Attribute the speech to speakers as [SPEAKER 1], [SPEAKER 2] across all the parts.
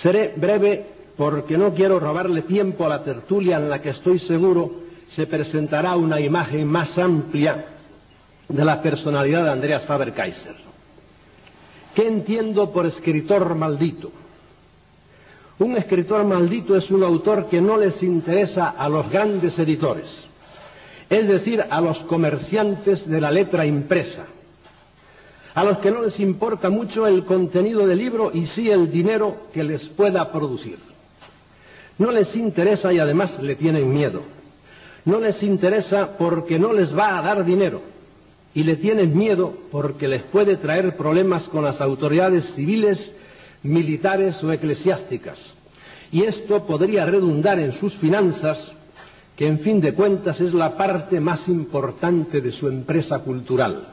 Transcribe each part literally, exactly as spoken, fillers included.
[SPEAKER 1] Seré breve porque no quiero robarle tiempo a la tertulia en la que estoy seguro se presentará una imagen más amplia de la personalidad de Andreas Faber-Kaiser. ¿Qué entiendo por escritor maldito? Un escritor maldito es un autor que no les interesa a los grandes editores, es decir, a los comerciantes de la letra impresa, a los que no les importa mucho el contenido del libro y sí el dinero que les pueda producir. No les interesa y además le tienen miedo. No les interesa porque no les va a dar dinero y le tienen miedo porque les puede traer problemas con las autoridades civiles, militares o eclesiásticas. Y esto podría redundar en sus finanzas, que en fin de cuentas es la parte más importante de su empresa cultural.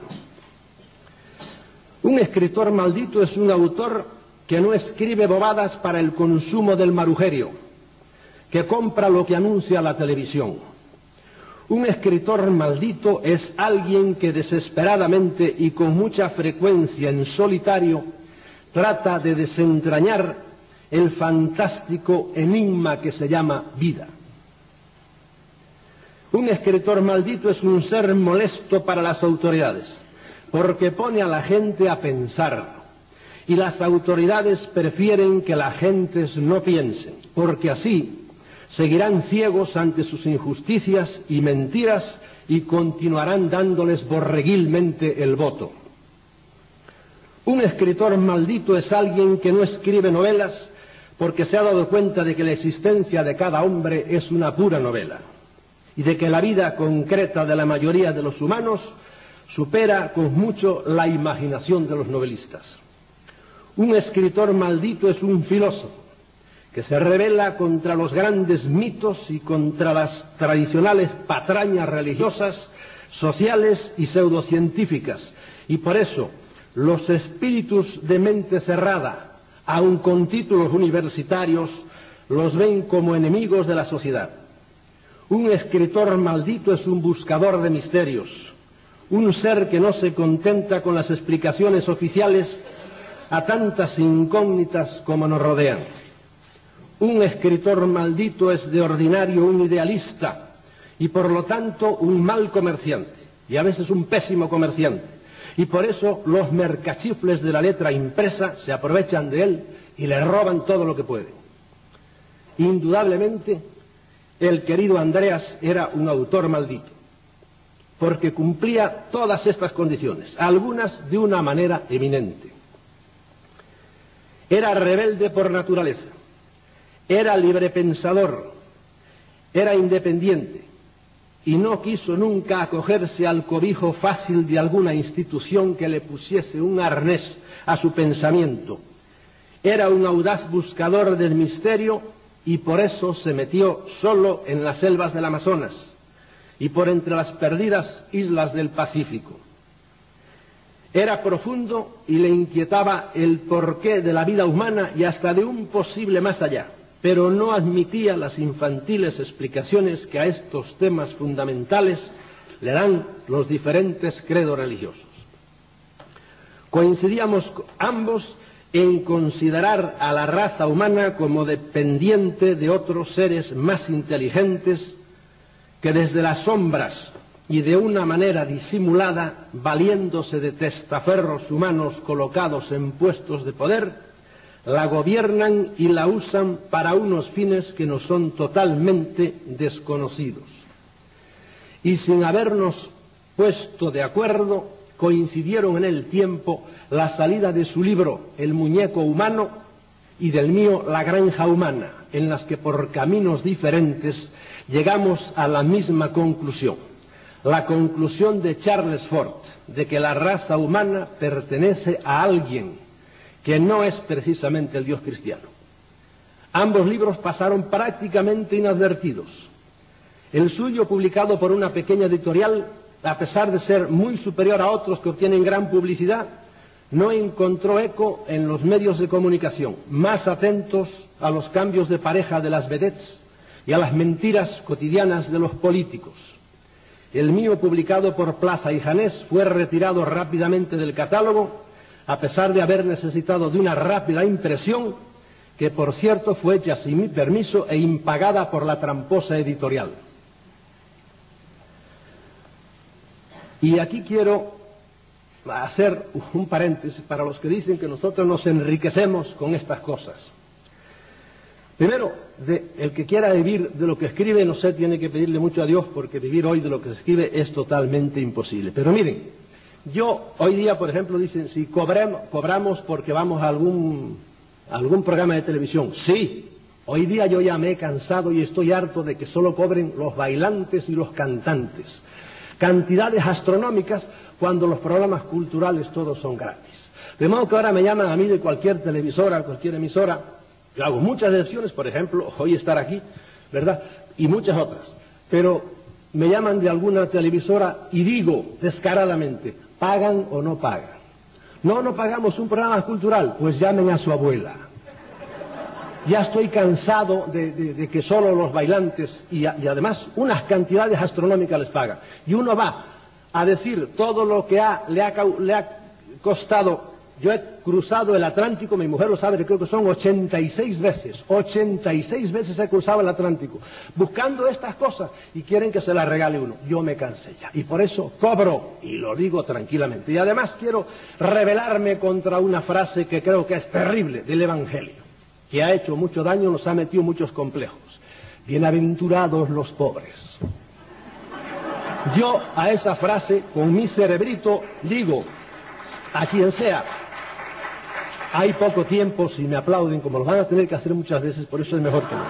[SPEAKER 1] Un escritor maldito es un autor que no escribe bobadas para el consumo del marujerio, que compra lo que anuncia la televisión. Un escritor maldito es alguien que desesperadamente y con mucha frecuencia en solitario trata de desentrañar el fantástico enigma que se llama vida. Un escritor maldito es un ser molesto para las autoridades, porque pone a la gente a pensar, y las autoridades prefieren que las gentes no piensen, porque así seguirán ciegos ante sus injusticias y mentiras y continuarán dándoles borreguilmente el voto. Un escritor maldito es alguien que no escribe novelas porque se ha dado cuenta de que la existencia de cada hombre es una pura novela y de que la vida concreta de la mayoría de los humanos supera con mucho la imaginación de los novelistas. Un escritor maldito es un filósofo que se rebela contra los grandes mitos y contra las tradicionales patrañas religiosas, sociales y pseudocientíficas, y por eso los espíritus de mente cerrada, aun con títulos universitarios, los ven como enemigos de la sociedad. Un escritor maldito es un buscador de misterios, un ser que no se contenta con las explicaciones oficiales a tantas incógnitas como nos rodean. Un escritor maldito es de ordinario un idealista y por lo tanto un mal comerciante, y a veces un pésimo comerciante, y por eso los mercachifles de la letra impresa se aprovechan de él y le roban todo lo que pueden. Indudablemente, el querido Andreas era un autor maldito, porque cumplía todas estas condiciones, algunas de una manera eminente. Era rebelde por naturaleza, era librepensador, era independiente y no quiso nunca acogerse al cobijo fácil de alguna institución que le pusiese un arnés a su pensamiento. Era un audaz buscador del misterio y por eso se metió solo en las selvas del Amazonas y por entre las perdidas islas del Pacífico. Era profundo y le inquietaba el porqué de la vida humana y hasta de un posible más allá, pero no admitía las infantiles explicaciones que a estos temas fundamentales le dan los diferentes credos religiosos. Coincidíamos ambos en considerar a la raza humana como dependiente de otros seres más inteligentes que desde las sombras y de una manera disimulada, valiéndose de testaferros humanos colocados en puestos de poder, la gobiernan y la usan para unos fines que nos son totalmente desconocidos. Y sin habernos puesto de acuerdo, coincidieron en el tiempo la salida de su libro El muñeco humano y del mío La granja humana, en las que por caminos diferentes llegamos a la misma conclusión, la conclusión de Charles Fort, de que la raza humana pertenece a alguien que no es precisamente el Dios cristiano. Ambos libros pasaron prácticamente inadvertidos. El suyo, publicado por una pequeña editorial, a pesar de ser muy superior a otros que obtienen gran publicidad, no encontró eco en los medios de comunicación, más atentos a los cambios de pareja de las vedettes y a las mentiras cotidianas de los políticos. El mío, publicado por Plaza y Janés, fue retirado rápidamente del catálogo, a pesar de haber necesitado de una rápida impresión que por cierto fue hecha sin mi permiso e impagada por la tramposa editorial. Y aquí quiero hacer un paréntesis para los que dicen que nosotros nos enriquecemos con estas cosas. Primero, de, el que quiera vivir de lo que escribe, no sé, tiene que pedirle mucho a Dios, porque vivir hoy de lo que se escribe es totalmente imposible. Pero miren, yo hoy día, por ejemplo, dicen, si cobremos, cobramos porque vamos a algún, a algún programa de televisión. Sí, hoy día yo ya me he cansado y estoy harto de que solo cobren los bailantes y los cantantes. Cantidades astronómicas cuando los programas culturales todos son gratis. De modo que ahora me llaman a mí de cualquier televisora, cualquier emisora. Yo hago muchas excepciones, por ejemplo, hoy estar aquí, ¿verdad? Y muchas otras. Pero me llaman de alguna televisora y digo descaradamente, ¿pagan o no pagan? No, no pagamos un programa cultural, pues llamen a su abuela. Ya estoy cansado de, de, de que solo los bailantes y, y además unas cantidades astronómicas les pagan. Y uno va a decir todo lo que ha, le, ha, le ha costado. Yo he cruzado el Atlántico, mi mujer lo sabe, creo que son ochenta y seis veces, ochenta y seis veces he cruzado el Atlántico, buscando estas cosas, y quieren que se las regale uno. Yo me cansé ya, y por eso cobro, y lo digo tranquilamente. Y además quiero rebelarme contra una frase que creo que es terrible del Evangelio, que ha hecho mucho daño, nos ha metido muchos complejos. Bienaventurados los pobres. Yo a esa frase, con mi cerebrito, digo, a quien sea, hay poco tiempo, si me aplauden, como lo van a tener que hacer muchas veces, por eso es mejor que no.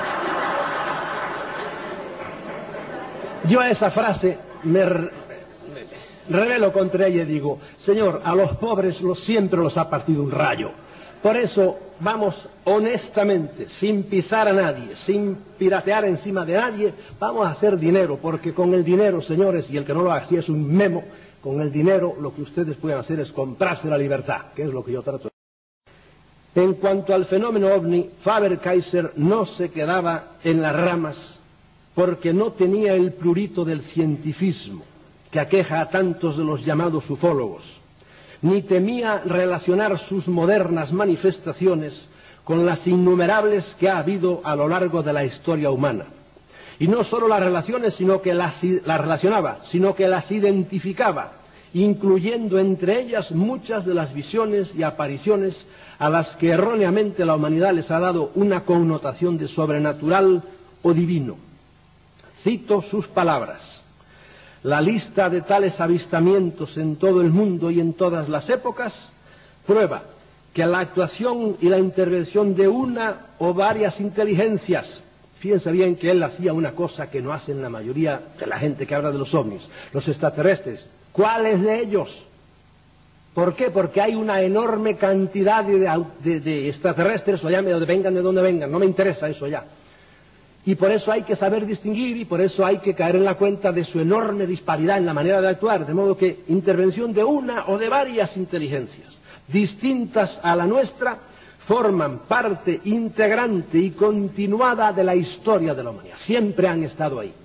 [SPEAKER 1] Yo a esa frase me, re, me rebelo contra ella y digo, Señor, a los pobres los, siempre los ha partido un rayo. Por eso vamos honestamente, sin pisar a nadie, sin piratear encima de nadie, vamos a hacer dinero, porque con el dinero, señores, y el que no lo haga así es un memo, con el dinero lo que ustedes pueden hacer es comprarse la libertad, que es lo que yo trato. En cuanto al fenómeno ovni, Faber-Kaiser no se quedaba en las ramas porque no tenía el prurito del cientifismo que aqueja a tantos de los llamados ufólogos, ni temía relacionar sus modernas manifestaciones con las innumerables que ha habido a lo largo de la historia humana. Y no solo las relaciones, sino que las, las relacionaba, sino que las identificaba, incluyendo entre ellas muchas de las visiones y apariciones a las que erróneamente la humanidad les ha dado una connotación de sobrenatural o divino. Cito sus palabras. La lista de tales avistamientos en todo el mundo y en todas las épocas prueba que la actuación y la intervención de una o varias inteligencias, fíjense bien que él hacía una cosa que no hacen la mayoría de la gente que habla de los ovnis, los extraterrestres. ¿Cuáles de ellos? ¿Por qué? Porque hay una enorme cantidad de, de, de extraterrestres, o ya me vengan de donde vengan, no me interesa eso ya. Y por eso hay que saber distinguir, y por eso hay que caer en la cuenta de su enorme disparidad en la manera de actuar, de modo que intervención de una o de varias inteligencias distintas a la nuestra forman parte integrante y continuada de la historia de la humanidad. Siempre han estado ahí.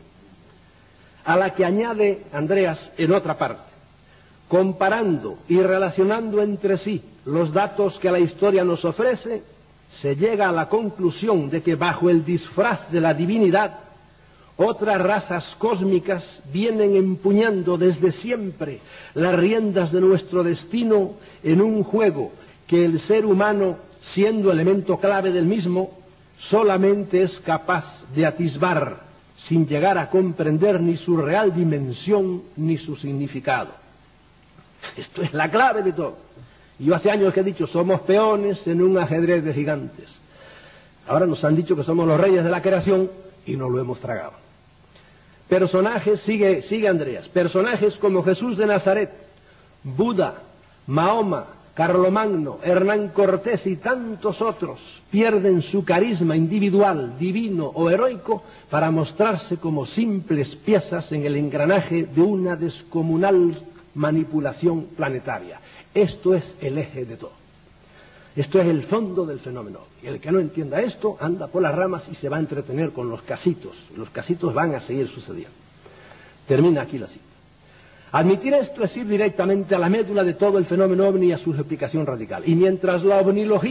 [SPEAKER 1] A la que añade Andreas en otra parte, comparando y relacionando entre sí los datos que la historia nos ofrece, se llega a la conclusión de que bajo el disfraz de la divinidad, otras razas cósmicas vienen empuñando desde siempre las riendas de nuestro destino en un juego que el ser humano, siendo elemento clave del mismo, solamente es capaz de atisbar, sin llegar a comprender ni su real dimensión ni su significado. Esto es la clave de todo. Y yo hace años que he dicho, somos peones en un ajedrez de gigantes. Ahora nos han dicho que somos los reyes de la creación y no lo hemos tragado. Personajes, sigue, sigue Andreas, personajes como Jesús de Nazaret, Buda, Mahoma, Carlomagno, Hernán Cortés y tantos otros pierden su carisma individual, divino o heroico para mostrarse como simples piezas en el engranaje de una descomunal manipulación planetaria. Esto es el eje de todo. Esto es el fondo del fenómeno. Y el que no entienda esto anda por las ramas y se va a entretener con los casitos. Los casitos van a seguir sucediendo. Termina aquí la cita. Admitir esto es ir directamente a la médula de todo el fenómeno ovni y a su explicación radical. Y mientras la ovnilogía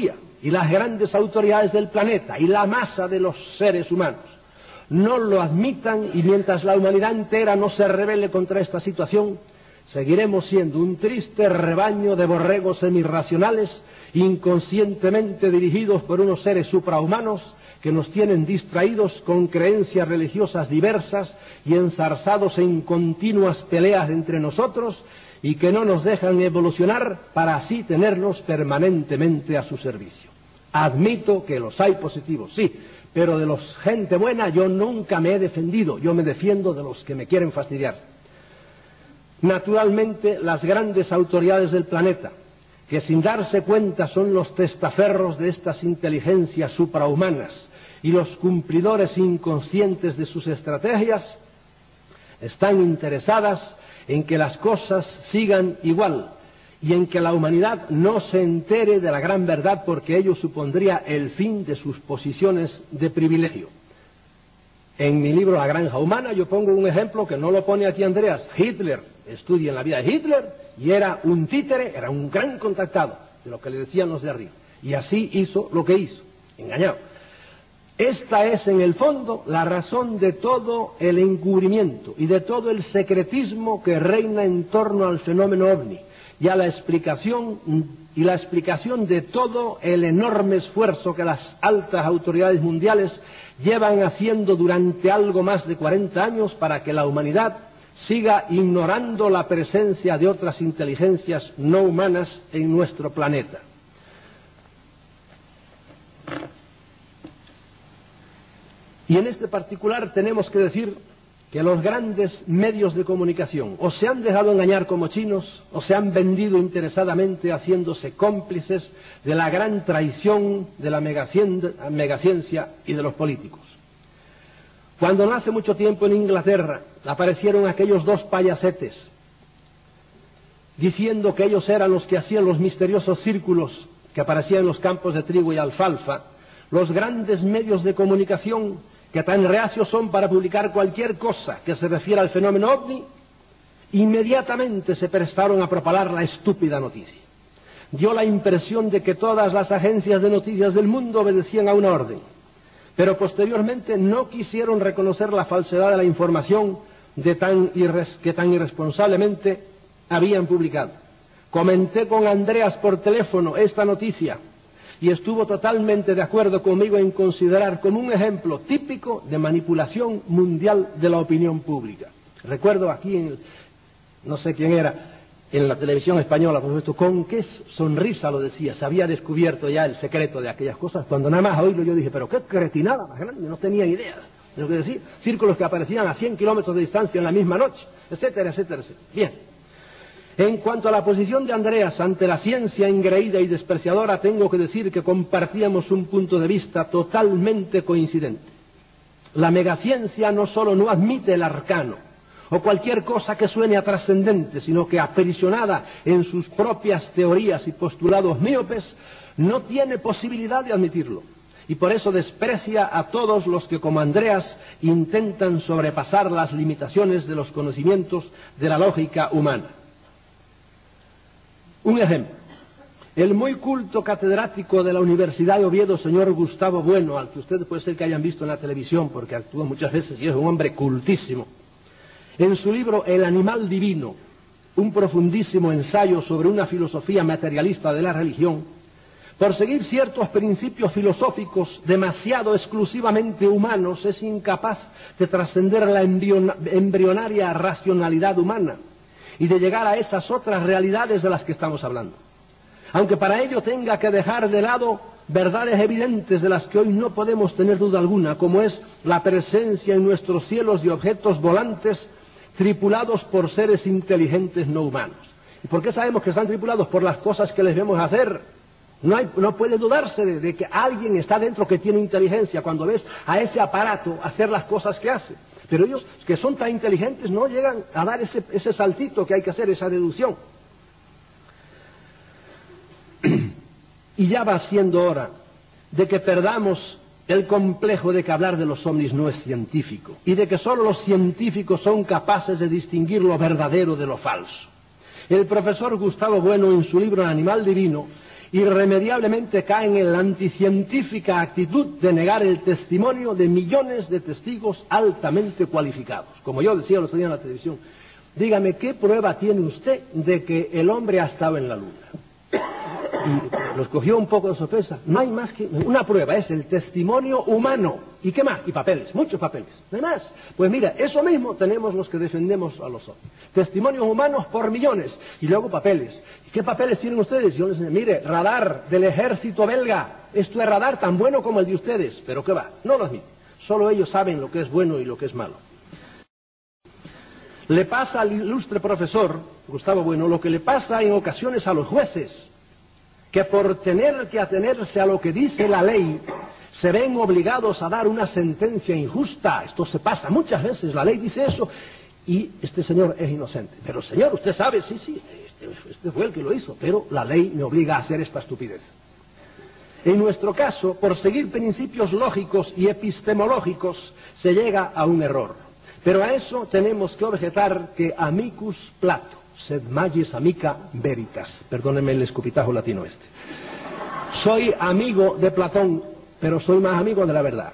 [SPEAKER 1] y las grandes autoridades del planeta y la masa de los seres humanos no lo admitan, y mientras la humanidad entera no se rebele contra esta situación, seguiremos siendo un triste rebaño de borregos semirracionales, inconscientemente dirigidos por unos seres suprahumanos que nos tienen distraídos con creencias religiosas diversas y enzarzados en continuas peleas entre nosotros, y que no nos dejan evolucionar para así tenernos permanentemente a su servicio. Admito que los hay positivos, sí, pero de los gente buena yo nunca me he defendido, yo me defiendo de los que me quieren fastidiar. Naturalmente, las grandes autoridades del planeta, que sin darse cuenta son los testaferros de estas inteligencias suprahumanas y los cumplidores inconscientes de sus estrategias, están interesadas en que las cosas sigan igual y en que la humanidad no se entere de la gran verdad, porque ello supondría el fin de sus posiciones de privilegio. En mi libro La Granja Humana yo pongo un ejemplo que no lo pone aquí Andreas. Hitler, estudien la vida de Hitler, y era un títere, era un gran contactado de lo que le decían los de arriba, y así hizo lo que hizo, engañado. Esta es en el fondo la razón de todo el encubrimiento y de todo el secretismo que reina en torno al fenómeno ovni, y a la explicación y la explicación de todo el enorme esfuerzo que las altas autoridades mundiales llevan haciendo durante algo más de cuarenta años para que la humanidad siga ignorando la presencia de otras inteligencias no humanas en nuestro planeta. Y en este particular tenemos que decir que los grandes medios de comunicación o se han dejado engañar como chinos o se han vendido interesadamente haciéndose cómplices de la gran traición de la megaciencia y de los políticos. Cuando no hace mucho tiempo en Inglaterra aparecieron aquellos dos payasetes diciendo que ellos eran los que hacían los misteriosos círculos que aparecían en los campos de trigo y alfalfa, los grandes medios de comunicación, que tan reacios son para publicar cualquier cosa que se refiera al fenómeno ovni, inmediatamente se prestaron a propagar la estúpida noticia. Dio la impresión de que todas las agencias de noticias del mundo obedecían a una orden, pero posteriormente no quisieron reconocer la falsedad de la información de tan irres- que tan irresponsablemente habían publicado. Comenté con Andreas por teléfono esta noticia y estuvo totalmente de acuerdo conmigo en considerar como un ejemplo típico de manipulación mundial de la opinión pública. Recuerdo aquí, en el, no sé quién era, en la televisión española, por supuesto, con qué sonrisa lo decía, se había descubierto ya el secreto de aquellas cosas, cuando nada más a oírlo yo dije, pero qué cretinada más grande, no tenía idea de lo que decía. Círculos que aparecían a cien kilómetros de distancia en la misma noche, etcétera, etcétera, etcétera. Bien. En cuanto a la posición de Andreas ante la ciencia engreída y despreciadora, tengo que decir que compartíamos un punto de vista totalmente coincidente. La megaciencia no solo no admite el arcano o cualquier cosa que suene a trascendente, sino que aprisionada en sus propias teorías y postulados míopes, no tiene posibilidad de admitirlo. Y por eso desprecia a todos los que, como Andreas, intentan sobrepasar las limitaciones de los conocimientos de la lógica humana. Un ejemplo, el muy culto catedrático de la Universidad de Oviedo, señor Gustavo Bueno, al que ustedes puede ser que hayan visto en la televisión porque actúa muchas veces y es un hombre cultísimo, en su libro El animal divino, un profundísimo ensayo sobre una filosofía materialista de la religión, por seguir ciertos principios filosóficos demasiado exclusivamente humanos, es incapaz de trascender la embrionaria racionalidad humana y de llegar a esas otras realidades de las que estamos hablando. Aunque para ello tenga que dejar de lado verdades evidentes de las que hoy no podemos tener duda alguna, como es la presencia en nuestros cielos de objetos volantes tripulados por seres inteligentes no humanos. ¿Y por qué sabemos que están tripulados? Por las cosas que les vemos hacer. No, hay, no puede dudarse de, de que alguien está dentro que tiene inteligencia cuando ves a ese aparato hacer las cosas que hace. Pero ellos, que son tan inteligentes, no llegan a dar ese, ese saltito que hay que hacer, esa deducción. Y ya va siendo hora de que perdamos el complejo de que hablar de los ovnis no es científico y de que solo los científicos son capaces de distinguir lo verdadero de lo falso. El profesor Gustavo Bueno, en su libro El animal divino, irremediablemente caen en la anticientífica actitud de negar el testimonio de millones de testigos altamente cualificados. Como yo decía el otro día en la televisión, dígame, ¿qué prueba tiene usted de que el hombre ha estado en la luna? Y los cogió un poco de sorpresa. No hay más que una prueba, es el testimonio humano. ¿Y qué más? Y papeles, muchos papeles. No hay más. Pues mira, eso mismo tenemos los que defendemos a los hombres. Testimonios humanos por millones. Y luego papeles. ¿Y qué papeles tienen ustedes? Yo les digo, mire, radar del ejército belga. Esto es radar tan bueno como el de ustedes. Pero ¿qué va? No lo admiten. Solo ellos saben lo que es bueno y lo que es malo. Le pasa al ilustre profesor Gustavo Bueno lo que le pasa en ocasiones a los jueces, que por tener que atenerse a lo que dice la ley, se ven obligados a dar una sentencia injusta. Esto se pasa muchas veces, la ley dice eso, y este señor es inocente. Pero señor, usted sabe, sí, sí, este, este fue el que lo hizo, pero la ley me obliga a hacer esta estupidez. En nuestro caso, por seguir principios lógicos y epistemológicos, se llega a un error. Pero a eso tenemos que objetar que amicus Plato, sed magis amica veritas. Perdónenme el escupitajo latino este. Soy amigo de Platón, pero soy más amigo de la verdad.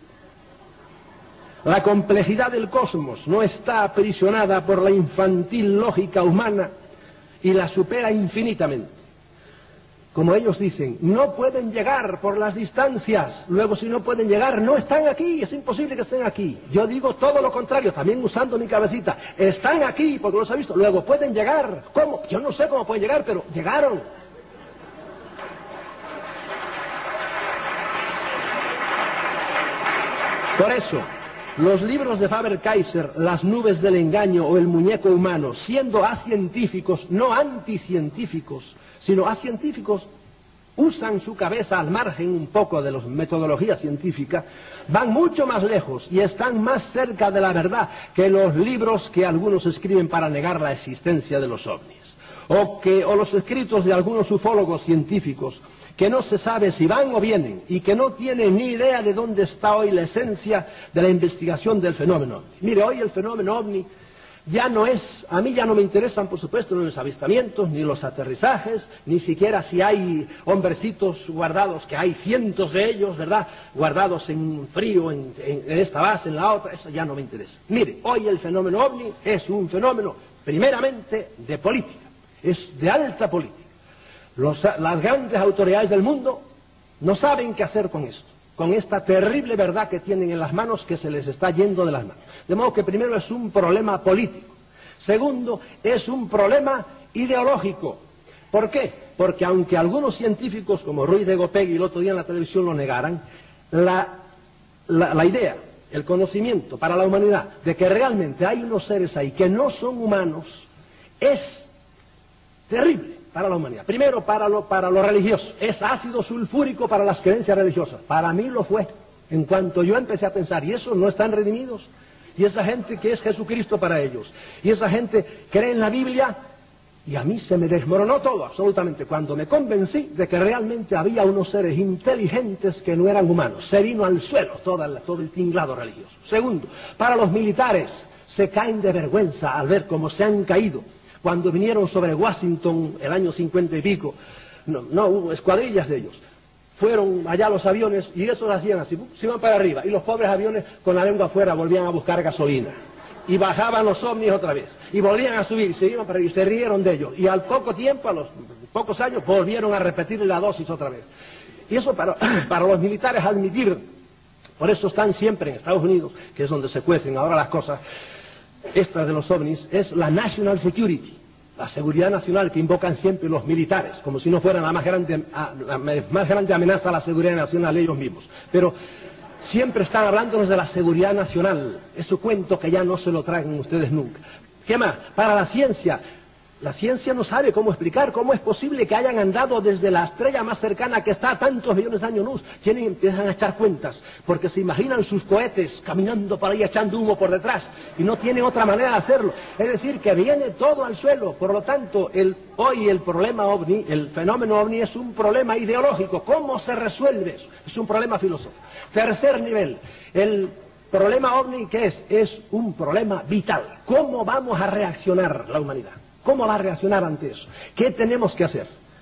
[SPEAKER 1] La complejidad del cosmos no está aprisionada por la infantil lógica humana y la supera infinitamente. Como ellos dicen, no pueden llegar por las distancias. Luego, si no pueden llegar, no están aquí. Es imposible que estén aquí. Yo digo todo lo contrario, también usando mi cabecita. Están aquí, porque los he visto. Luego, pueden llegar. ¿Cómo? Yo no sé cómo pueden llegar, pero llegaron. Por eso, los libros de Faber-Kaiser, Las nubes del engaño o El muñeco humano, siendo acientíficos, no anticientíficos, sino acientíficos, usan su cabeza al margen un poco de la metodología científica, van mucho más lejos y están más cerca de la verdad que los libros que algunos escriben para negar la existencia de los ovnis, o, que, o los escritos de algunos ufólogos científicos, que no se sabe si van o vienen y que no tienen ni idea de dónde está hoy la esencia de la investigación del fenómeno. Mire, hoy el fenómeno ovni ya no es, a mí ya no me interesan, por supuesto, ni los avistamientos, ni los aterrizajes, ni siquiera si hay hombrecitos guardados, que hay cientos de ellos, ¿verdad?, guardados en frío, en, en, en esta base, en la otra, eso ya no me interesa. Mire, hoy el fenómeno ovni es un fenómeno, primeramente, de política, es de alta política. Los, las grandes autoridades del mundo no saben qué hacer con esto, con esta terrible verdad que tienen en las manos, que se les está yendo de las manos. De modo que primero es un problema político. Segundo, es un problema ideológico. ¿Por qué? Porque aunque algunos científicos como Ruiz de Gopegui el otro día en la televisión lo negaran, la, la, la idea, el conocimiento para la humanidad de que realmente hay unos seres ahí que no son humanos es terrible para la humanidad. Primero, para lo, para lo religioso. Es ácido sulfúrico para las creencias religiosas. Para mí lo fue. En cuanto yo empecé a pensar, ¿y esos no están redimidos? Y esa gente que es Jesucristo para ellos. Y esa gente cree en la Biblia. Y a mí se me desmoronó todo, absolutamente, cuando me convencí de que realmente había unos seres inteligentes que no eran humanos. Se vino al suelo toda la, todo el tinglado religioso. Segundo, para los militares, se caen de vergüenza al ver cómo se han caído. Cuando vinieron sobre Washington el año cincuenta y pico, no, no hubo escuadrillas de ellos. Fueron allá los aviones y esos hacían así, se iban para arriba. Y los pobres aviones con la lengua afuera volvían a buscar gasolina. Y bajaban los ovnis otra vez. Y volvían a subir, se iban para arriba y se rieron de ellos. Y al poco tiempo, a los pocos años, volvieron a repetir la dosis otra vez. Y eso para, para los militares admitir, por eso están siempre en Estados Unidos, que es donde se cuecen ahora las cosas, estas de los ovnis, es la National Security, la seguridad nacional que invocan siempre los militares, como si no fueran la más grande, la más grande amenaza a la seguridad nacional ellos mismos. Pero siempre están hablándonos de la seguridad nacional, ese cuento que ya no se lo traen ustedes nunca. ¿Qué más? Para la ciencia. La ciencia no sabe cómo explicar cómo es posible que hayan andado desde la estrella más cercana que está a tantos millones de años luz. Tienen, empiezan a echar cuentas, porque se imaginan sus cohetes caminando por ahí echando humo por detrás, y no tiene otra manera de hacerlo. Es decir, que viene todo al suelo. Por lo tanto, el, hoy el problema ovni, el fenómeno ovni es un problema ideológico. ¿Cómo se resuelve eso? Es un problema filosófico. Tercer nivel, el problema ovni, ¿qué es? Es un problema vital. ¿Cómo vamos a reaccionar la humanidad? ¿Cómo va a reaccionar ante eso? ¿Qué tenemos que hacer?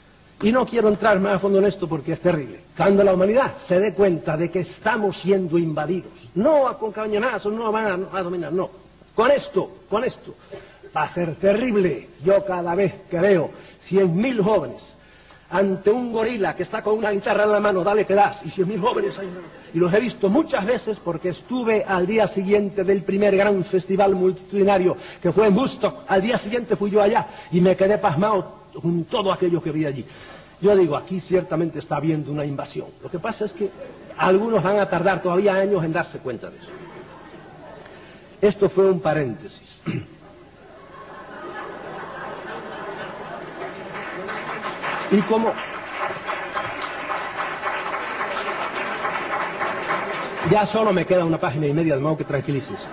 [SPEAKER 1] Y no quiero entrar más a fondo en esto porque es terrible. Cuando la humanidad se dé cuenta de que estamos siendo invadidos, no a con cañonazos, no van a, a dominar, no. Con esto, con esto, va a ser terrible. Yo cada vez que veo cien mil jóvenes ante un gorila que está con una guitarra en la mano, dale que das, y cien mil jóvenes ahí, y los he visto muchas veces porque estuve al día siguiente del primer gran festival multitudinario que fue en Woodstock. Al día siguiente fui yo allá y me quedé pasmado con todo aquello que vi allí. Yo digo, aquí ciertamente está habiendo una invasión. Lo que pasa es que algunos van a tardar todavía años en darse cuenta de eso. Esto fue un paréntesis. Y como ya solo me queda una página y media, de modo que tranquilícense.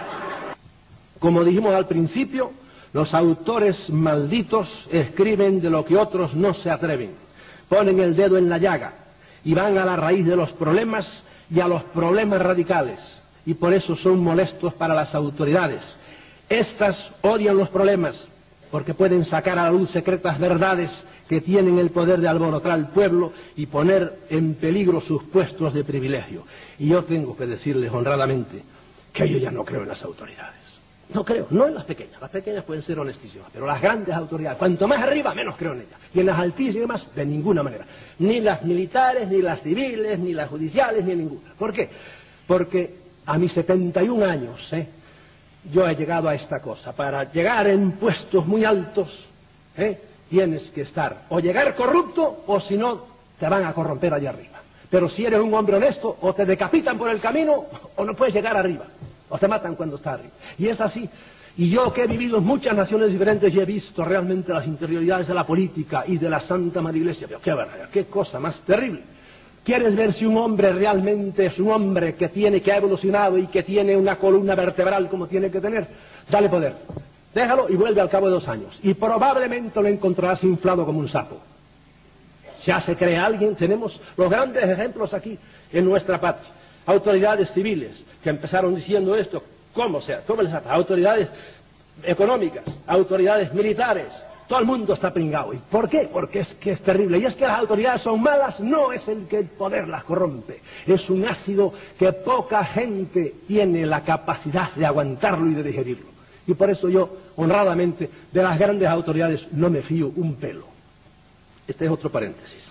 [SPEAKER 1] Como dijimos al principio, los autores malditos escriben de lo que otros no se atreven. Ponen el dedo en la llaga y van a la raíz de los problemas y a los problemas radicales. Y por eso son molestos para las autoridades. Estas odian los problemas porque pueden sacar a la luz secretas verdades que tienen el poder de alborotar al pueblo y poner en peligro sus puestos de privilegio. Y yo tengo que decirles honradamente que yo ya no creo en las autoridades. No creo, no en las pequeñas. Las pequeñas pueden ser honestísimas, pero las grandes autoridades, cuanto más arriba, menos creo en ellas. Y en las altísimas, de ninguna manera. Ni las militares, ni las civiles, ni las judiciales, ni ninguna. ¿Por qué? Porque a mis setenta y un años, ¿eh? yo he llegado a esta cosa. Para llegar en puestos muy altos, ¿eh? tienes que estar o llegar corrupto o si no te van a corromper allá arriba. Pero si eres un hombre honesto, o te decapitan por el camino o no puedes llegar arriba, o te matan cuando estás arriba. Y es así. Y yo que he vivido en muchas naciones diferentes y he visto realmente las interioridades de la política y de la Santa Madre Iglesia, pero qué barbaridad, qué cosa más terrible. ¿Quieres ver si un hombre realmente es un hombre que tiene, que ha evolucionado y que tiene una columna vertebral como tiene que tener? Dale poder. Déjalo y vuelve al cabo de dos años. Y probablemente lo encontrarás inflado como un sapo. Ya se cree alguien. Tenemos los grandes ejemplos aquí en nuestra patria. Autoridades civiles que empezaron diciendo esto. ¿Cómo sea? ¿Cómo les trata? Autoridades económicas, autoridades militares. Todo el mundo está pringado. ¿Y por qué? Porque es que es terrible. Y es que las autoridades son malas, no es el que el poder las corrompe. Es un ácido que poca gente tiene la capacidad de aguantarlo y de digerirlo. Y por eso yo, honradamente, de las grandes autoridades no me fío un pelo. Este es otro paréntesis.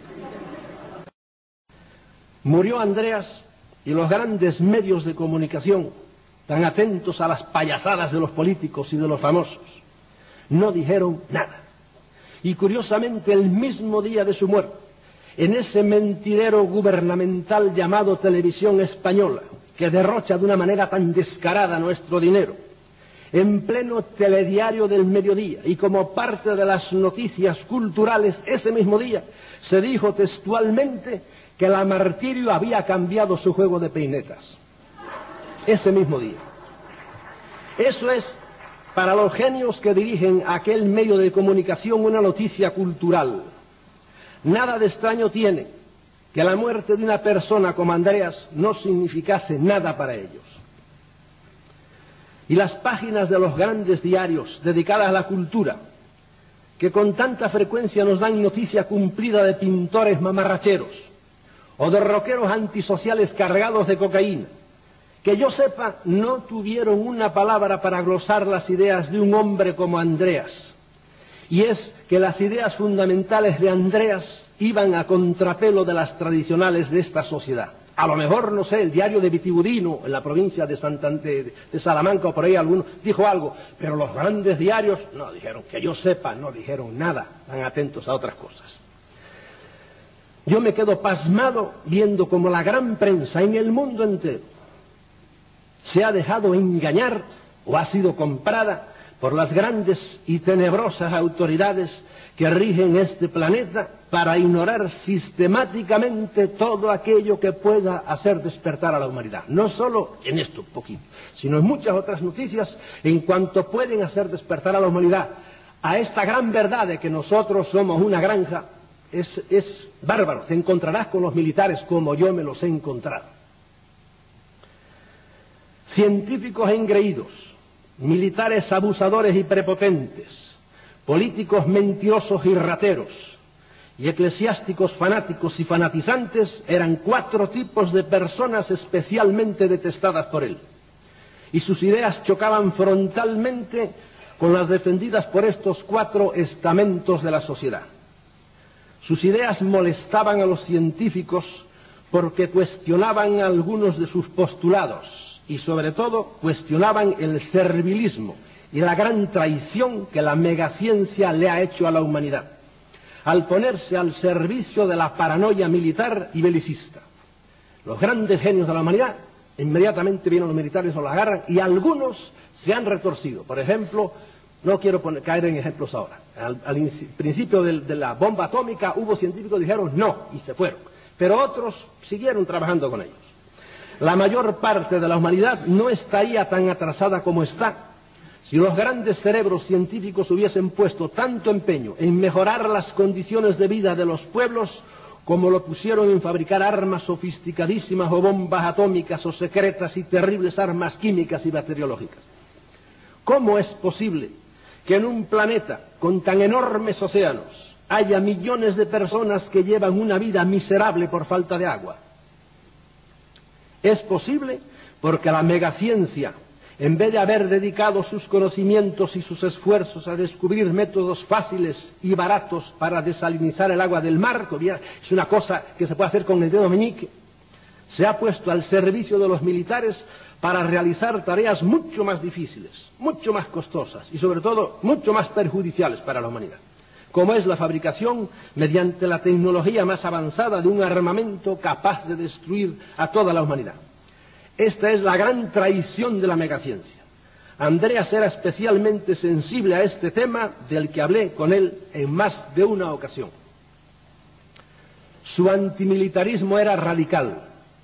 [SPEAKER 1] Murió Andreas y los grandes medios de comunicación, tan atentos a las payasadas de los políticos y de los famosos, no dijeron nada. Y curiosamente, el mismo día de su muerte, en ese mentidero gubernamental llamado Televisión Española, que derrocha de una manera tan descarada nuestro dinero, en pleno telediario del mediodía y como parte de las noticias culturales, ese mismo día se dijo textualmente que la Martirio había cambiado su juego de peinetas. Ese mismo día. Eso es, para los genios que dirigen aquel medio de comunicación, una noticia cultural. Nada de extraño tiene que la muerte de una persona como Andreas no significase nada para ellos. Y las páginas de los grandes diarios dedicadas a la cultura, que con tanta frecuencia nos dan noticia cumplida de pintores mamarracheros o de rockeros antisociales cargados de cocaína, que yo sepa, no tuvieron una palabra para glosar las ideas de un hombre como Andreas. Y es que las ideas fundamentales de Andreas iban a contrapelo de las tradicionales de esta sociedad. A lo mejor, no sé, el diario de Vitigudino, en la provincia de, Santante, de Salamanca o por ahí alguno, dijo algo, pero los grandes diarios no dijeron, que yo sepa, no dijeron nada, están atentos a otras cosas. Yo me quedo pasmado viendo cómo la gran prensa en el mundo entero se ha dejado engañar o ha sido comprada por las grandes y tenebrosas autoridades que rigen este planeta para ignorar sistemáticamente todo aquello que pueda hacer despertar a la humanidad. No solo en esto, poquito, sino en muchas otras noticias, en cuanto pueden hacer despertar a la humanidad a esta gran verdad de que nosotros somos una granja, es, es bárbaro. Te encontrarás con los militares como yo me los he encontrado. Científicos engreídos, militares abusadores y prepotentes, políticos mentirosos y rateros, y eclesiásticos fanáticos y fanatizantes eran cuatro tipos de personas especialmente detestadas por él. Y sus ideas chocaban frontalmente con las defendidas por estos cuatro estamentos de la sociedad. Sus ideas molestaban a los científicos porque cuestionaban algunos de sus postulados y sobre todo cuestionaban el servilismo y la gran traición que la megaciencia le ha hecho a la humanidad, al ponerse al servicio de la paranoia militar y belicista. Los grandes genios de la humanidad, inmediatamente vienen los militares o los agarran, y algunos se han retorcido. Por ejemplo, no quiero poner, caer en ejemplos ahora. Al, al principio de, de la bomba atómica hubo científicos que dijeron no, y se fueron. Pero otros siguieron trabajando con ellos. La mayor parte de la humanidad no estaría tan atrasada como está si los grandes cerebros científicos hubiesen puesto tanto empeño en mejorar las condiciones de vida de los pueblos como lo pusieron en fabricar armas sofisticadísimas o bombas atómicas o secretas y terribles armas químicas y bacteriológicas. ¿Cómo es posible que en un planeta con tan enormes océanos haya millones de personas que llevan una vida miserable por falta de agua? Es posible porque la megaciencia, en vez de haber dedicado sus conocimientos y sus esfuerzos a descubrir métodos fáciles y baratos para desalinizar el agua del mar, que es una cosa que se puede hacer con el dedo meñique, se ha puesto al servicio de los militares para realizar tareas mucho más difíciles, mucho más costosas y sobre todo mucho más perjudiciales para la humanidad, como es la fabricación mediante la tecnología más avanzada de un armamento capaz de destruir a toda la humanidad. Esta es la gran traición de la megaciencia. Andreas era especialmente sensible a este tema, del que hablé con él en más de una ocasión. Su antimilitarismo era radical.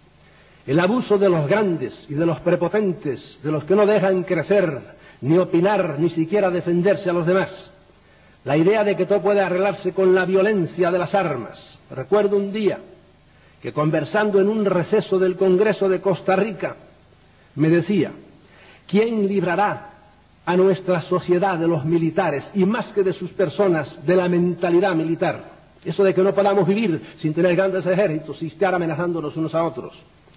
[SPEAKER 1] El abuso de los grandes y de los prepotentes, de los que no dejan crecer, ni opinar, ni siquiera defenderse a los demás. La idea de que todo puede arreglarse con la violencia de las armas. Recuerdo un día que, conversando en un receso del Congreso de Costa Rica, me decía: ¿quién librará a nuestra sociedad de los militares, y más que de sus personas, de la mentalidad militar? Eso de que no podamos vivir sin tener grandes ejércitos y estar amenazándonos unos a otros.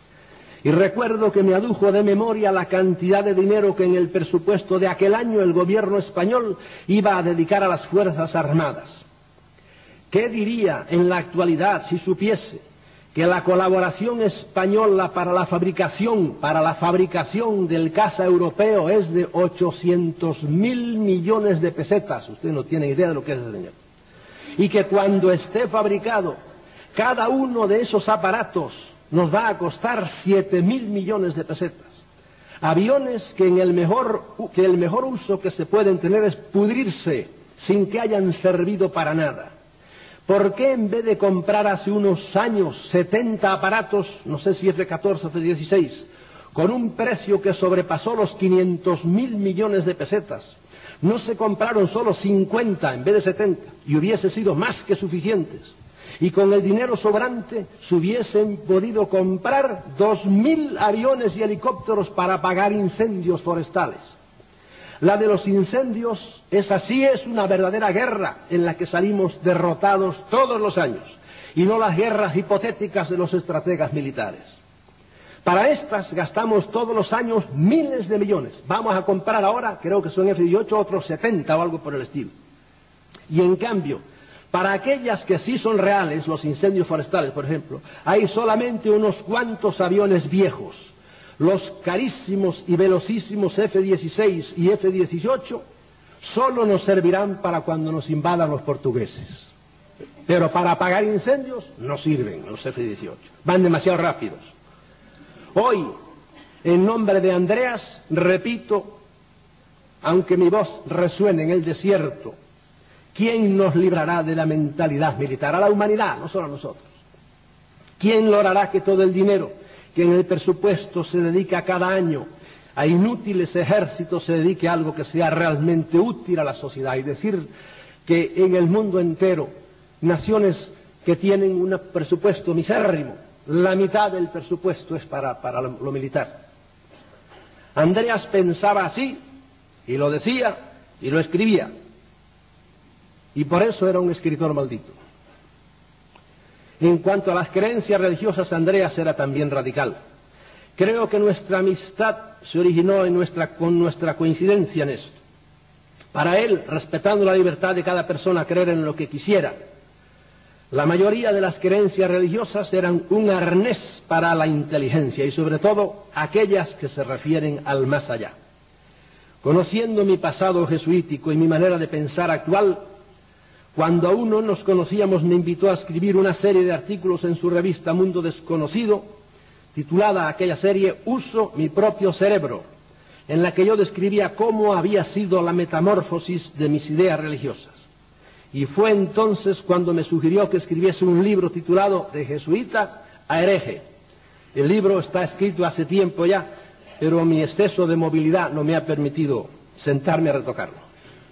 [SPEAKER 1] Y recuerdo que me adujo de memoria la cantidad de dinero que en el presupuesto de aquel año el gobierno español iba a dedicar a las Fuerzas Armadas. ¿Qué diría en la actualidad si supiese que la colaboración española para la fabricación, para la fabricación del caza europeo es de ochocientos mil millones de pesetas? Usted no tiene idea de lo que es ese dinero. Y que cuando esté fabricado, cada uno de esos aparatos nos va a costar siete mil millones de pesetas. Aviones que en el mejor, que el mejor uso que se pueden tener es pudrirse sin que hayan servido para nada. ¿Por qué en vez de comprar hace unos años setenta aparatos, no sé si F catorce o F dieciséis, con un precio que sobrepasó los quinientos mil millones de pesetas, no se compraron solo cincuenta en vez de setenta, y hubiese sido más que suficientes? Y con el dinero sobrante se hubiesen podido comprar dos mil aviones y helicópteros para apagar incendios forestales. La de los incendios es así, es una verdadera guerra en la que salimos derrotados todos los años, y no las guerras hipotéticas de los estrategas militares. Para estas gastamos todos los años miles de millones. Vamos a comprar ahora, creo que son F dieciocho, otros setenta o algo por el estilo. Y en cambio, para aquellas que sí son reales, los incendios forestales, por ejemplo, hay solamente unos cuantos aviones viejos. Los carísimos y velocísimos F dieciséis y F dieciocho solo nos servirán para cuando nos invadan los portugueses. Pero para apagar incendios no sirven los F dieciocho. Van demasiado rápidos. Hoy, en nombre de Andreas, repito, aunque mi voz resuene en el desierto, ¿quién nos librará de la mentalidad militar? A la humanidad, no solo a nosotros. ¿Quién logrará que todo el dinero que en el presupuesto se dedica cada año a inútiles ejércitos se dedique a algo que sea realmente útil a la sociedad? Y decir que en el mundo entero, naciones que tienen un presupuesto misérrimo, la mitad del presupuesto es para, para lo, lo militar. Andreas pensaba así, y lo decía, y lo escribía. Y por eso era un escritor maldito. En cuanto a las creencias religiosas, Andreas era también radical. Creo que nuestra amistad se originó en nuestra, con nuestra coincidencia en esto. Para él, respetando la libertad de cada persona a creer en lo que quisiera, la mayoría de las creencias religiosas eran un arnés para la inteligencia y sobre todo aquellas que se refieren al más allá. Conociendo mi pasado jesuítico y mi manera de pensar actual, cuando aún no nos conocíamos me invitó a escribir una serie de artículos en su revista Mundo Desconocido, titulada aquella serie Uso mi propio cerebro, en la que yo describía cómo había sido la metamorfosis de mis ideas religiosas. Y fue entonces cuando me sugirió que escribiese un libro titulado De jesuita a hereje. El libro está escrito hace tiempo ya, pero mi exceso de movilidad no me ha permitido sentarme a retocarlo.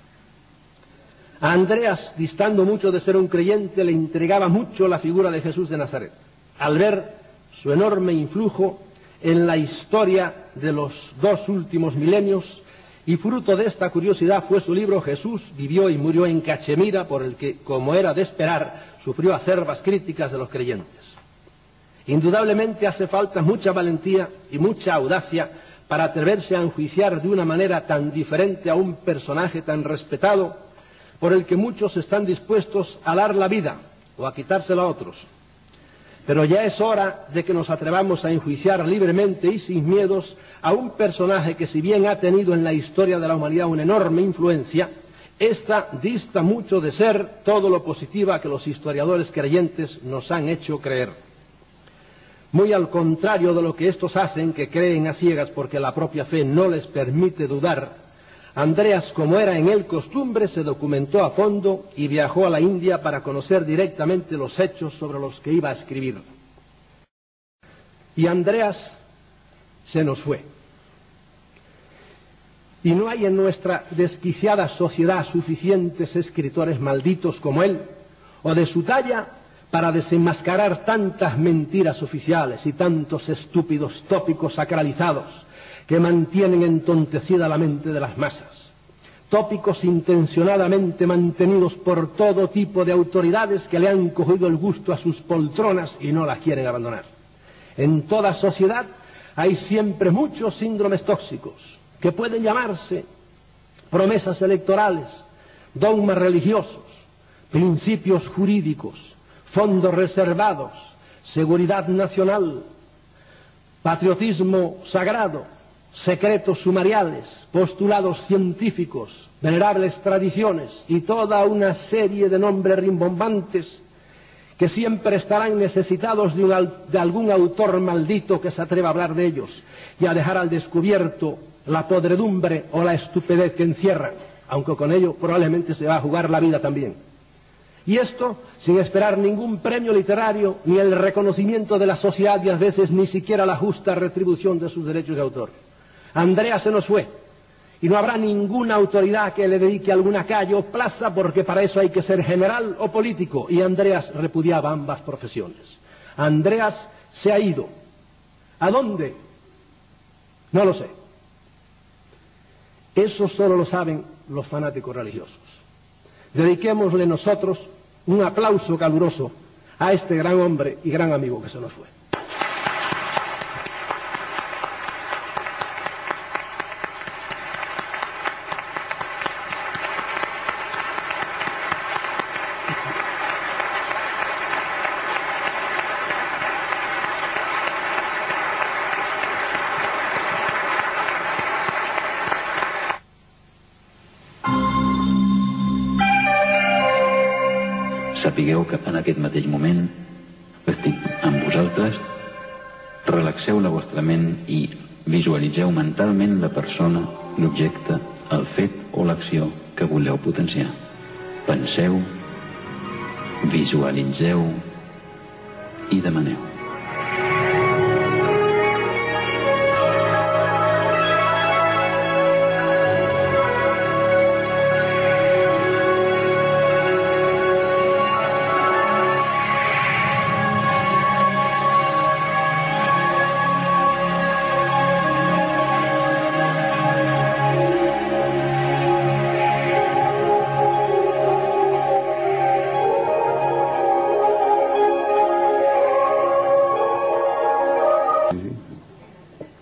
[SPEAKER 1] A Andreas, distando mucho de ser un creyente, le intrigaba mucho la figura de Jesús de Nazaret, al ver su enorme influjo en la historia de los dos últimos milenios, y fruto de esta curiosidad fue su libro Jesús vivió y murió en Cachemira, por el que, como era de esperar, sufrió acerbas críticas de los creyentes. Indudablemente hace falta mucha valentía y mucha audacia para atreverse a enjuiciar de una manera tan diferente a un personaje tan respetado, por el que muchos están dispuestos a dar la vida o a quitársela a otros. Pero ya es hora de que nos atrevamos a enjuiciar libremente y sin miedos a un personaje que, si bien ha tenido en la historia de la humanidad una enorme influencia, esta dista mucho de ser todo lo positiva que los historiadores creyentes nos han hecho creer. Muy al contrario de lo que estos hacen, que creen a ciegas porque la propia fe no les permite dudar, Andreas, como era en él costumbre, se documentó a fondo y viajó a la India para conocer directamente los hechos sobre los que iba a escribir. Y Andreas se nos fue. Y no hay en nuestra desquiciada sociedad suficientes escritores malditos como él, o de su talla, para desenmascarar tantas mentiras oficiales y tantos estúpidos tópicos sacralizados que mantienen entontecida la mente de las masas. Tópicos intencionadamente mantenidos por todo tipo de autoridades que le han cogido el gusto a sus poltronas y no las quieren abandonar. En toda sociedad hay siempre muchos síndromes tóxicos, que pueden llamarse promesas electorales, dogmas religiosos, principios jurídicos, fondos reservados, seguridad nacional, patriotismo sagrado, secretos sumariales, postulados científicos, venerables tradiciones y toda una serie de nombres rimbombantes que siempre estarán necesitados de, un, de algún autor maldito que se atreva a hablar de ellos y a dejar al descubierto la podredumbre o la estupidez que encierran, aunque con ello probablemente se va a jugar la vida también. Y esto sin esperar ningún premio literario, ni el reconocimiento de la sociedad y a veces ni siquiera la justa retribución de sus derechos de autor. Andreas se nos fue y no habrá ninguna autoridad que le dedique alguna calle o plaza, porque para eso hay que ser general o político, y Andreas repudiaba ambas profesiones. Andreas se ha ido. ¿A dónde? No lo sé. Eso solo lo saben los fanáticos religiosos. Dediquémosle nosotros un aplauso caluroso a este gran hombre y gran amigo que se nos fue.
[SPEAKER 2] Sapigueu que en aquest mateix moment estic amb vosaltres, relaxeu la vostra ment i visualitzeu mentalment la persona, l'objecte, el fet o l'acció que voleu potenciar. Penseu, visualitzeu i demaneu.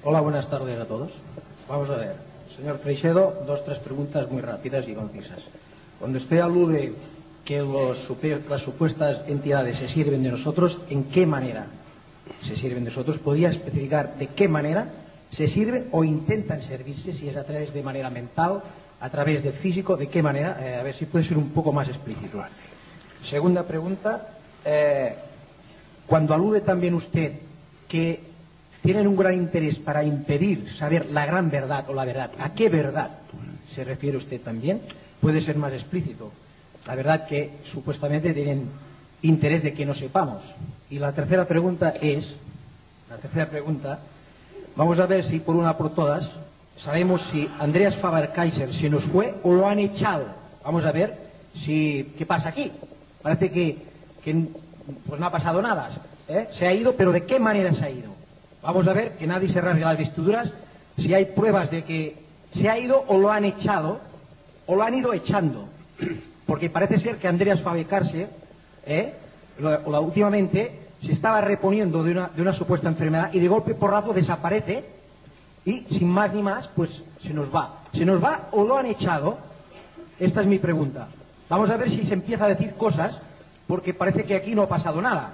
[SPEAKER 3] Hola, buenas tardes a todos. Vamos a ver, señor Freixedo, dos, tres preguntas muy rápidas y concisas. Cuando usted alude que los, las supuestas entidades se sirven de nosotros, ¿en qué manera se sirven de nosotros? ¿Podría especificar de qué manera se sirven o intentan servirse? Si es a través de manera mental, a través de físico, ¿de qué manera? Eh, a ver si puede ser un poco más explícito. Segunda pregunta, eh, cuando alude también usted que tienen un gran interés para impedir saber la gran verdad o la verdad, ¿a qué verdad se refiere usted también? Puede ser más explícito. La verdad que supuestamente tienen interés de que no sepamos. Y la tercera pregunta es, la tercera pregunta, vamos a ver si por una por todas sabemos si Andreas Faber-Kaiser se nos fue o lo han echado. Vamos a ver si qué pasa aquí. Parece que, que pues no ha pasado nada, ¿eh? Se ha ido, pero ¿de qué manera se ha ido? Vamos a ver, que nadie se rasgue las vestiduras, si hay pruebas de que se ha ido o lo han echado o lo han ido echando. Porque parece ser que Andreas Faber-Kaiser ¿eh? lo, lo, últimamente se estaba reponiendo de una, de una supuesta enfermedad y de golpe porrazo desaparece y sin más ni más pues se nos va. ¿Se nos va o lo han echado? Esta es mi pregunta. Vamos a ver si se empieza a decir cosas porque parece que aquí no ha pasado nada.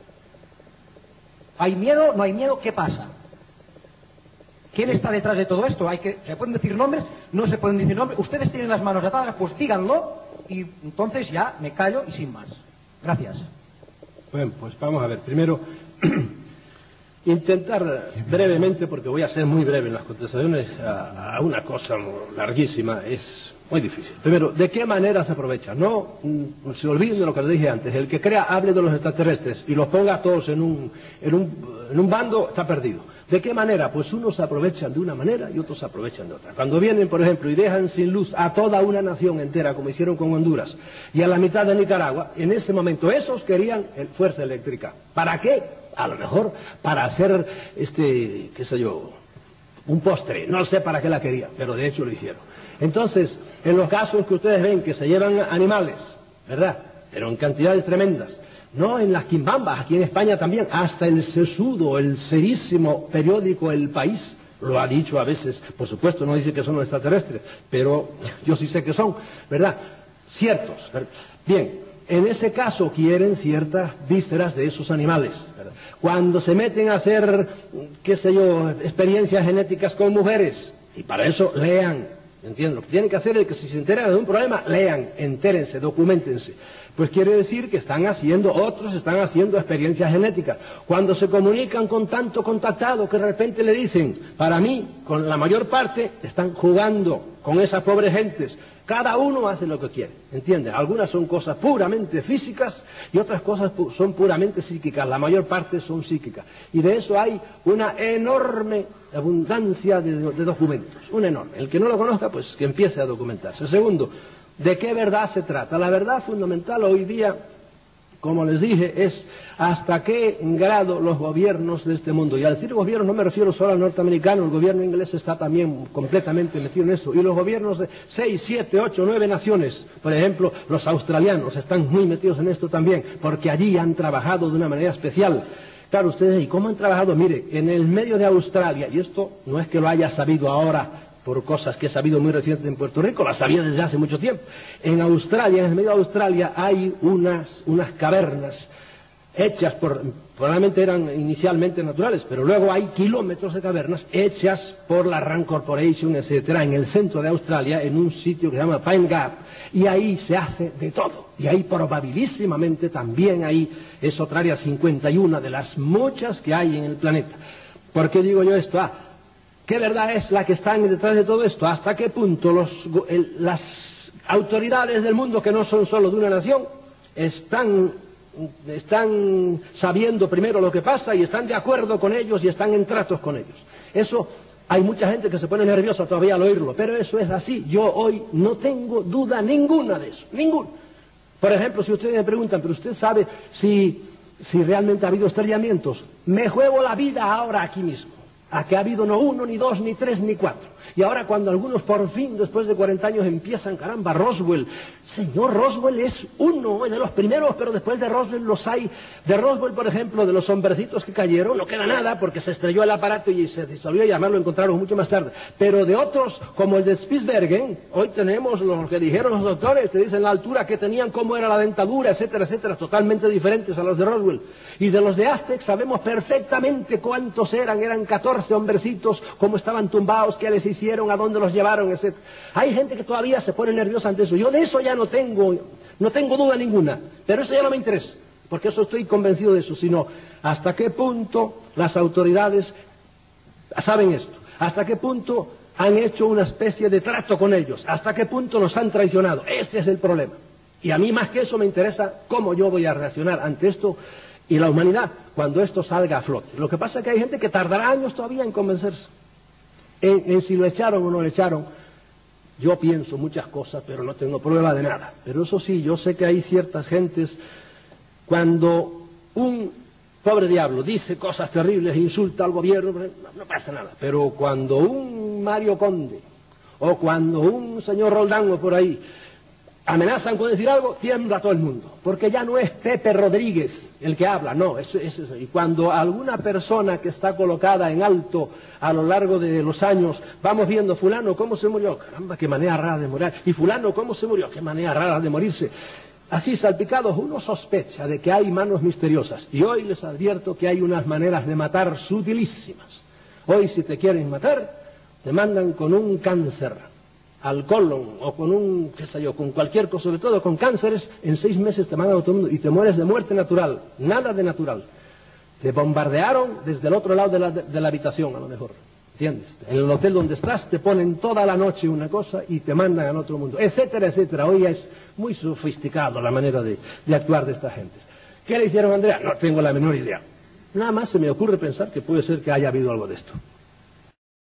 [SPEAKER 3] ¿Hay miedo? ¿No hay miedo? ¿Qué pasa? ¿Quién está detrás de todo esto? Hay que, ¿se pueden decir nombres? No se pueden decir nombres. Ustedes tienen las manos atadas, pues díganlo y entonces ya me callo y sin más. Gracias.
[SPEAKER 1] Bueno, pues vamos a ver. Primero, intentar brevemente, porque voy a ser muy breve en las contestaciones a, a una cosa larguísima, es muy difícil. Primero, ¿de qué manera se aprovecha? No mm, se olviden de lo que les dije antes. El que crea, hable de los extraterrestres y los ponga a todos en un, en un, en un bando, está perdido. ¿De qué manera? Pues unos se aprovechan de una manera y otros se aprovechan de otra. Cuando vienen, por ejemplo, y dejan sin luz a toda una nación entera, como hicieron con Honduras, y a la mitad de Nicaragua, en ese momento esos querían fuerza eléctrica. ¿Para qué? A lo mejor para hacer, este, qué sé yo, un postre. No sé para qué la querían, pero de hecho lo hicieron. Entonces, en los casos que ustedes ven que se llevan animales, ¿verdad? Pero en cantidades tremendas. No en las quimbambas, aquí en España también, hasta el sesudo, el serísimo periódico El País, lo ha dicho a veces, por supuesto no dice que son los extraterrestres, pero yo sí sé que son, ¿verdad? Ciertos, ¿verdad? Bien, en ese caso quieren ciertas vísceras de esos animales, ¿verdad? Cuando se meten a hacer, qué sé yo, experiencias genéticas con mujeres, y para eso lean, ¿entienden? Lo que tienen que hacer es que si se enteran de un problema, lean, entérense, documentense. Pues quiere decir que están haciendo, otros están haciendo experiencias genéticas. Cuando se comunican con tanto contactado que de repente le dicen, para mí, con la mayor parte, están jugando con esas pobres gentes. Cada uno hace lo que quiere, ¿entiende? Algunas son cosas puramente físicas y otras cosas pu- son puramente psíquicas. La mayor parte son psíquicas. Y de eso hay una enorme abundancia de, de documentos, un enorme. El que no lo conozca, pues que empiece a documentarse. Segundo, ¿de qué verdad se trata? La verdad fundamental hoy día, como les dije, es hasta qué grado los gobiernos de este mundo, y al decir gobierno no me refiero solo al norteamericano, el gobierno inglés está también completamente metido en esto, y los gobiernos de seis, siete, ocho, nueve naciones, por ejemplo, los australianos están muy metidos en esto también, porque allí han trabajado de una manera especial. Claro, ustedes, ¿y cómo han trabajado? Mire, en el medio de Australia, y esto no es que lo haya sabido ahora, por cosas que he sabido muy recientes en Puerto Rico, las sabía desde hace mucho tiempo. En Australia, en el medio de Australia, hay unas, unas cavernas hechas por, probablemente eran inicialmente naturales, pero luego hay kilómetros de cavernas hechas por la Rand Corporation, etcétera, en el centro de Australia, en un sitio que se llama Pine Gap, y ahí se hace de todo. Y ahí probabilísimamente también ahí es otra área cincuenta y una de las muchas que hay en el planeta. ¿Por qué digo yo esto? Ah, ¿qué verdad es la que está detrás de todo esto? ¿Hasta qué punto los, el, las autoridades del mundo, que no son solo de una nación, están, están sabiendo primero lo que pasa y están de acuerdo con ellos y están en tratos con ellos? Eso, hay mucha gente que se pone nerviosa todavía al oírlo, pero eso es así. Yo hoy no tengo duda ninguna de eso, ninguna. Por ejemplo, si ustedes me preguntan, ¿pero usted sabe si, si realmente ha habido estrellamientos? Me juego la vida ahora aquí mismo a que ha habido no uno, ni dos, ni tres, ni cuatro. Y ahora cuando algunos por fin, después de cuarenta años, empiezan, caramba, Roswell. Señor, Roswell es uno de los primeros, pero después de Roswell los hay. De Roswell, por ejemplo, de los hombrecitos que cayeron, no queda nada porque se estrelló el aparato y se disolvió y además lo encontraron mucho más tarde. Pero de otros, como el de Spitsbergen, hoy tenemos lo que dijeron los doctores, te dicen la altura que tenían, cómo era la dentadura, etcétera, etcétera, totalmente diferentes a los de Roswell. Y de los de Aztec sabemos perfectamente cuántos eran, eran catorce hombrecitos, cómo estaban tumbados, qué les hicieron, a dónde los llevaron, etcétera. Hay gente que todavía se pone nerviosa ante eso. Yo de eso ya no tengo, no tengo duda ninguna, pero eso ya no me interesa, porque eso estoy convencido de eso, sino hasta qué punto las autoridades saben esto, hasta qué punto han hecho una especie de trato con ellos, hasta qué punto nos han traicionado. Este es el problema. Y a mí más que eso me interesa cómo yo voy a reaccionar ante esto y la humanidad cuando esto salga a flote. Lo que pasa es que hay gente que tardará años todavía en convencerse, en, en si lo echaron o no lo echaron. Yo pienso muchas cosas, pero no tengo prueba de nada. Pero eso sí, yo sé que hay ciertas gentes, cuando un pobre diablo dice cosas terribles, insulta al gobierno, no, no pasa nada. Pero cuando un Mario Conde, o cuando un señor Roldán o por ahí, amenazan con decir algo, tiembla todo el mundo, porque ya no es Pepe Rodríguez el que habla, no, es, es eso. Y cuando alguna persona que está colocada en alto a lo largo de los años, vamos viendo fulano cómo se murió, caramba, qué manera rara de morir, y fulano cómo se murió, qué manera rara de morirse, así salpicados, uno sospecha de que hay manos misteriosas. Y hoy les advierto que hay unas maneras de matar sutilísimas. Hoy si te quieren matar, te mandan con un cáncer al colon, o con un, qué sé yo, con cualquier cosa, sobre todo con cánceres, en seis meses te mandan a todo el mundo y te mueres de muerte natural, nada de natural. Te bombardearon desde el otro lado de la, de, de la habitación, a lo mejor, ¿entiendes? En el hotel donde estás te ponen toda la noche una cosa y te mandan al otro mundo, etcétera, etcétera. Hoy es muy sofisticado la manera de, de actuar de esta gente. ¿Qué le hicieron a Andrea? No tengo la menor idea. Nada más se me ocurre pensar que puede ser que haya habido algo de esto.